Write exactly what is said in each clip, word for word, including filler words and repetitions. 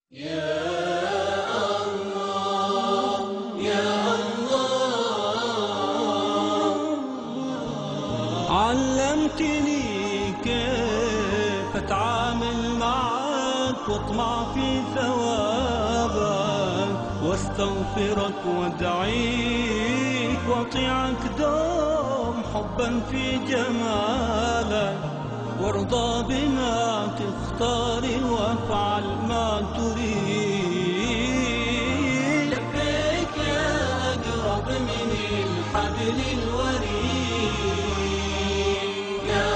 يا الله يا الله، علمتني كيف أتعامل معك واطمع في ثوابك واستغفرك وادعيك واطيعك دوم حبا في جمالك، وارضى بما تختار وافعل ما تريد. لبيك يا أقرب من الحبل الوريد يا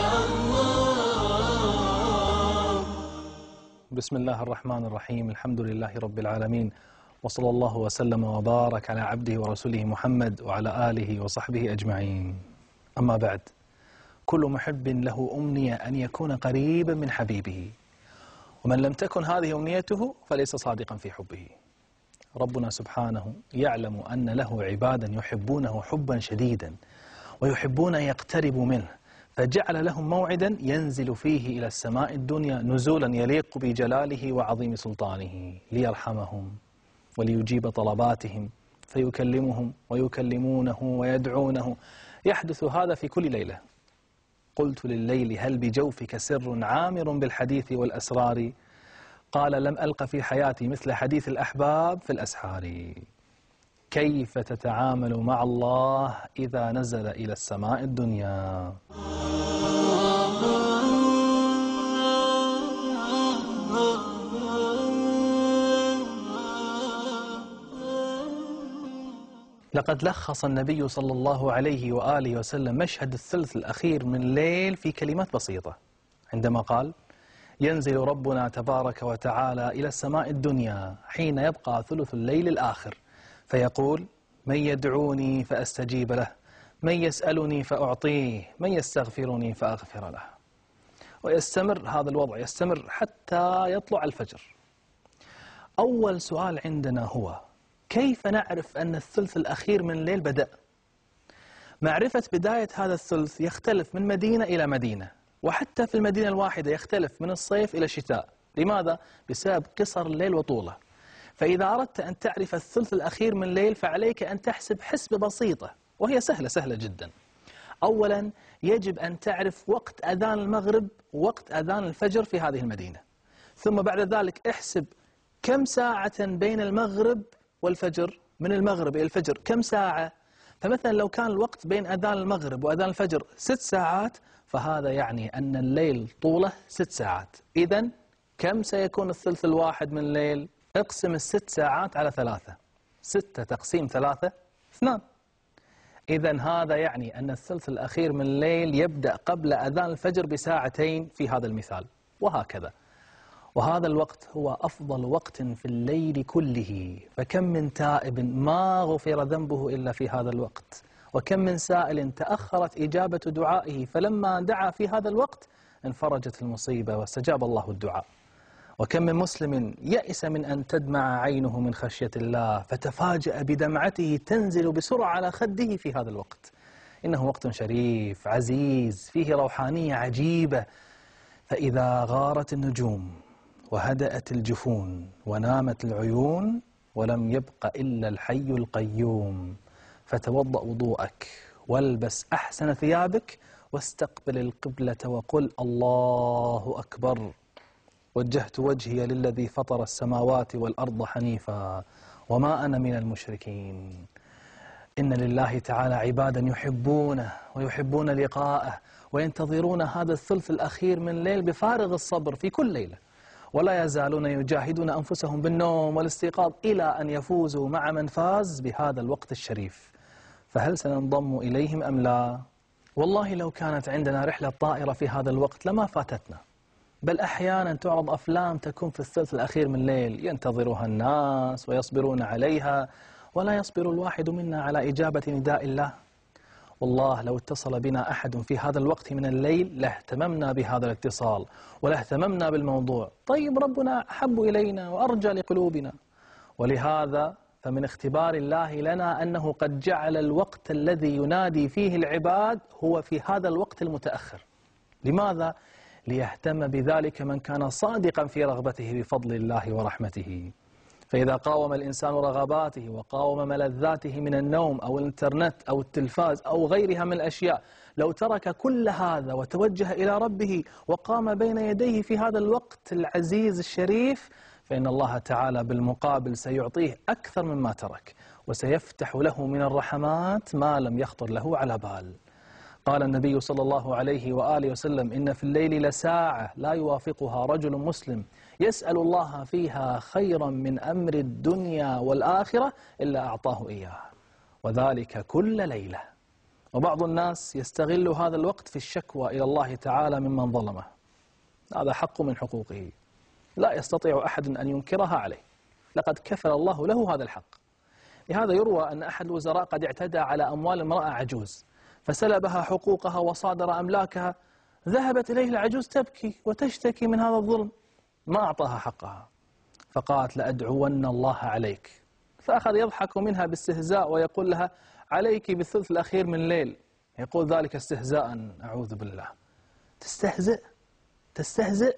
الله. بسم الله الرحمن الرحيم، الحمد لله رب العالمين، وصلى الله وسلم وبارك على عبده ورسوله محمد وعلى آله وصحبه أجمعين. أما بعد، كل محب له أمنية أن يكون قريبا من حبيبه، ومن لم تكن هذه أمنيته فليس صادقا في حبه. ربنا سبحانه يعلم أن له عبادا يحبونه حبا شديدا ويحبون أن يقتربوا منه، فجعل لهم موعدا ينزل فيه إلى السماء الدنيا نزولا يليق بجلاله وعظيم سلطانه، ليرحمهم وليجيب طلباتهم، فيكلمهم ويكلمونه ويدعونه. يحدث هذا في كل ليلة. قلت لليل هل بجوفك سر عامر بالحديث والأسرار؟ قال لم ألق في حياتي مثل حديث الأحباب في الأسحار. كيف تتعامل مع الله إذا نزل إلى السماء الدنيا؟ لقد لخص النبي صلى الله عليه وآله وسلم مشهد الثلث الأخير من الليل في كلمات بسيطة، عندما قال: ينزل ربنا تبارك وتعالى إلى السماء الدنيا حين يبقى ثلث الليل الآخر، فيقول: من يدعوني فأستجيب له، من يسألني فأعطيه، من يستغفرني فأغفر له. ويستمر هذا الوضع، يستمر حتى يطلع الفجر. أول سؤال عندنا هو: كيف نعرف أن الثلث الأخير من الليل بدأ؟ معرفة بداية هذا الثلث يختلف من مدينة إلى مدينة، وحتى في المدينة الواحدة يختلف من الصيف إلى الشتاء. لماذا؟ بسبب قصر الليل وطوله. فإذا أردت أن تعرف الثلث الأخير من الليل فعليك أن تحسب حسبة بسيطة، وهي سهلة سهلة جدا. أولا، يجب أن تعرف وقت أذان المغرب ووقت أذان الفجر في هذه المدينة. ثم بعد ذلك احسب كم ساعة بين المغرب والفجر. من المغرب إلى الفجر كم ساعة؟ فمثلا لو كان الوقت بين أذان المغرب وأذان الفجر ست ساعات، فهذا يعني أن الليل طوله ست ساعات. إذن كم سيكون الثلث الواحد من الليل؟ اقسم الست ساعات على ثلاثة. ستة تقسيم ثلاثة اثنان. إذن هذا يعني أن الثلث الأخير من الليل يبدأ قبل أذان الفجر بساعتين في هذا المثال، وهكذا. وهذا الوقت هو أفضل وقت في الليل كله، فكم من تائب ما غفر ذنبه إلا في هذا الوقت، وكم من سائل تأخرت إجابة دعائه فلما دعا في هذا الوقت انفرجت المصيبة واستجاب الله الدعاء. وكم من مسلم يئس من أن تدمع عينه من خشية الله فتفاجأ بدمعته تنزل بسرعة على خده في هذا الوقت. إنه وقت شريف عزيز فيه روحانية عجيبة. فإذا غارت النجوم وهدأت الجفون ونامت العيون ولم يبق إلا الحي القيوم، فتوضأ وضوءك والبس أحسن ثيابك واستقبل القبلة وقل: الله أكبر، وجهت وجهي للذي فطر السماوات والأرض حنيفا وما أنا من المشركين. إن لله تعالى عبادا يحبونه ويحبون لقاءه وينتظرون هذا الثلث الأخير من الليل بفارغ الصبر في كل ليلة، ولا يزالون يجاهدون أنفسهم بالنوم والاستيقاظ إلى أن يفوزوا مع من فاز بهذا الوقت الشريف. فهل سننضم إليهم أم لا؟ والله لو كانت عندنا رحلة طائرة في هذا الوقت لما فاتتنا. بل أحيانا تعرض أفلام تكون في الثلث الأخير من الليل ينتظرها الناس ويصبرون عليها، ولا يصبر الواحد منا على إجابة نداء الله. والله لو اتصل بنا أحد في هذا الوقت من الليل لاهتممنا بهذا الاتصال ولاهتممنا بالموضوع. طيب ربنا أحب إلينا وأرجى لقلوبنا. ولهذا فمن اختبار الله لنا أنه قد جعل الوقت الذي ينادي فيه العباد هو في هذا الوقت المتأخر. لماذا؟ ليهتم بذلك من كان صادقا في رغبته بفضل الله ورحمته. فإذا قاوم الإنسان رغباته وقاوم ملذاته من النوم أو الإنترنت أو التلفاز أو غيرها من الأشياء، لو ترك كل هذا وتوجه إلى ربه وقام بين يديه في هذا الوقت العزيز الشريف، فإن الله تعالى بالمقابل سيعطيه أكثر مما ترك، وسيفتح له من الرحمات ما لم يخطر له على بال. قال النبي صلى الله عليه وآله وسلم: إن في الليل لساعة لا يوافقها رجل مسلم يسأل الله فيها خيرا من أمر الدنيا والآخرة إلا أعطاه إياه، وذلك كل ليلة. وبعض الناس يستغل هذا الوقت في الشكوى إلى الله تعالى ممن ظلمه، هذا حق من حقوقه لا يستطيع أحد أن ينكرها عليه، لقد كفل الله له هذا الحق. لهذا يروى أن أحد الوزراء قد اعتدى على أموال امرأة عجوز فسلبها حقوقها وصادر أملاكها، ذهبت إليه العجوز تبكي وتشتكي من هذا الظلم، ما أعطاها حقها، فقالت: لأدعون الله عليك. فأخذ يضحك منها باستهزاء ويقول لها: عليك بالثلث الأخير من الليل. يقول ذلك استهزاء، أعوذ بالله. تستهزئ تستهزئ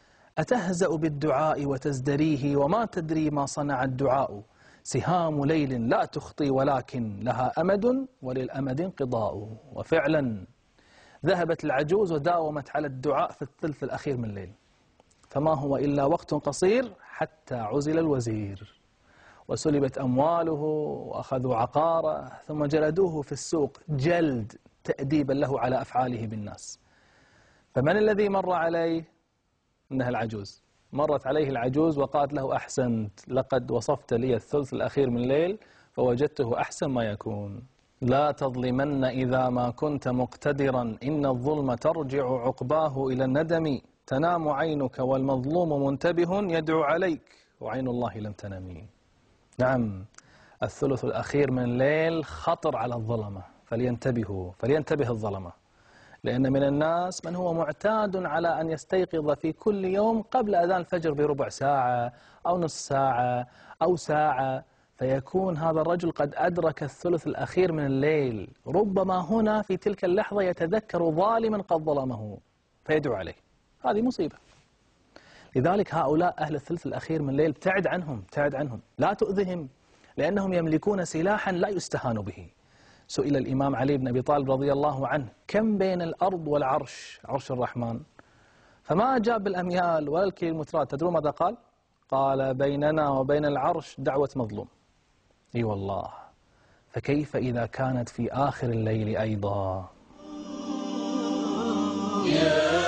أتهزأ بالدعاء وتزدريه وما تدري ما صنع الدعاء، سهام ليل لا تخطي ولكن لها أمد وللأمد انقضاء. وفعلا ذهبت العجوز وداومت على الدعاء في الثلث الأخير من الليل، فما هو إلا وقت قصير حتى عزل الوزير وسلبت أمواله وأخذوا عقاره ثم جلدوه في السوق جلد تأديبا له على أفعاله بالناس. فمن الذي مر عليه؟ إنها العجوز. مرت عليه العجوز وقالت له: أحسنت، لقد وصفت لي الثلث الأخير من الليل فوجدته أحسن ما يكون. لا تظلمن إذا ما كنت مقتدرا، إن الظلم ترجع عقباه إلى الندم، تنام عينك والمظلوم منتبه يدعو عليك وعين الله لم تنمي. نعم، الثلث الأخير من الليل خطر على الظلمة، فلينتبهوا فلينتبه الظلمة، لأن من الناس من هو معتاد على أن يستيقظ في كل يوم قبل أذان الفجر بربع ساعة أو نصف ساعة أو ساعة، فيكون هذا الرجل قد أدرك الثلث الأخير من الليل، ربما هنا في تلك اللحظة يتذكر ظالما قد ظلمه فيدعو عليه. هذه مصيبة. لذلك هؤلاء أهل الثلث الأخير من الليل ابتعد عنهم ابتعد عنهم لا تؤذهم، لأنهم يملكون سلاحا لا يستهان به. سئل الإمام علي بن أبي طالب رضي الله عنه: كم بين الأرض والعرش، عرش الرحمن؟ فما أجاب بالأميال ولا الكيلومترات. تدرون ماذا قال؟ قال: بيننا وبين العرش دعوة مظلوم. اي والله، فكيف إذا كانت في آخر الليل أيضا؟ يا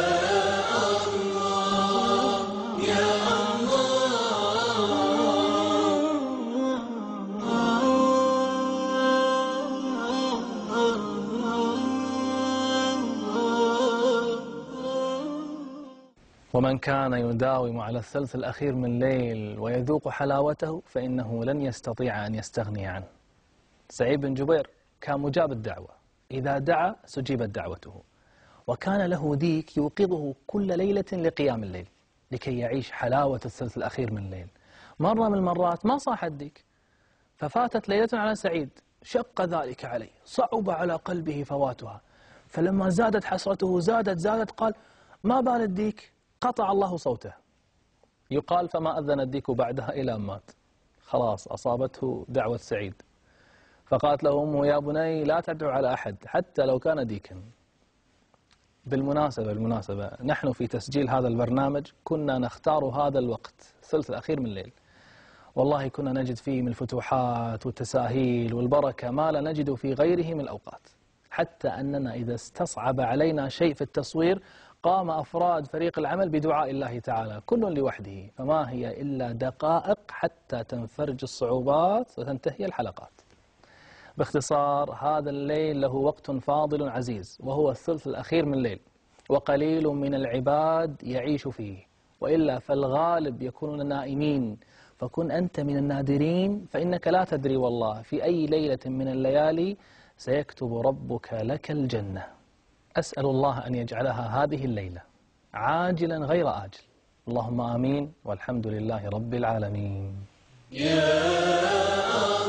ومن كان يداوم على الثلث الأخير من الليل ويذوق حلاوته فإنه لن يستطيع أن يستغني عنه. سعيد بن جبير كان مجاب الدعوة، إذا دعا سجيبت دعوته، وكان له ديك يوقظه كل ليلة لقيام الليل لكي يعيش حلاوة الثلث الأخير من الليل. مرة من المرات ما صاح الديك، ففاتت ليلة على سعيد، شق ذلك عليه، صعب على قلبه فواتها، فلما زادت حسرته زادت زادت قال: ما بال الديك؟ قطع الله صوته. يقال فما أذن الديك بعدها إلى أن مات، خلاص أصابته دعوة سعيد. فقالت له أمه: يا بني لا تدعو على أحد حتى لو كان ديكا. بالمناسبة بالمناسبة نحن في تسجيل هذا البرنامج كنا نختار هذا الوقت الثلث الأخير من الليل، والله كنا نجد فيه من الفتوحات والتساهيل والبركة ما لا نجد في غيره من الأوقات، حتى أننا إذا استصعب علينا شيء في التصوير قام أفراد فريق العمل بدعاء الله تعالى كل لوحده، فما هي إلا دقائق حتى تنفرج الصعوبات وتنتهي الحلقات. باختصار، هذا الليل له وقت فاضل عزيز وهو الثلث الأخير من الليل، وقليل من العباد يعيش فيه، وإلا فالغالب يكونون نائمين، فكن أنت من النادرين، فإنك لا تدري والله في أي ليلة من الليالي سيكتب ربك لك الجنة. أسأل الله أن يجعلها هذه الليلة عاجلا غير آجل، اللهم آمين، والحمد لله رب العالمين. يا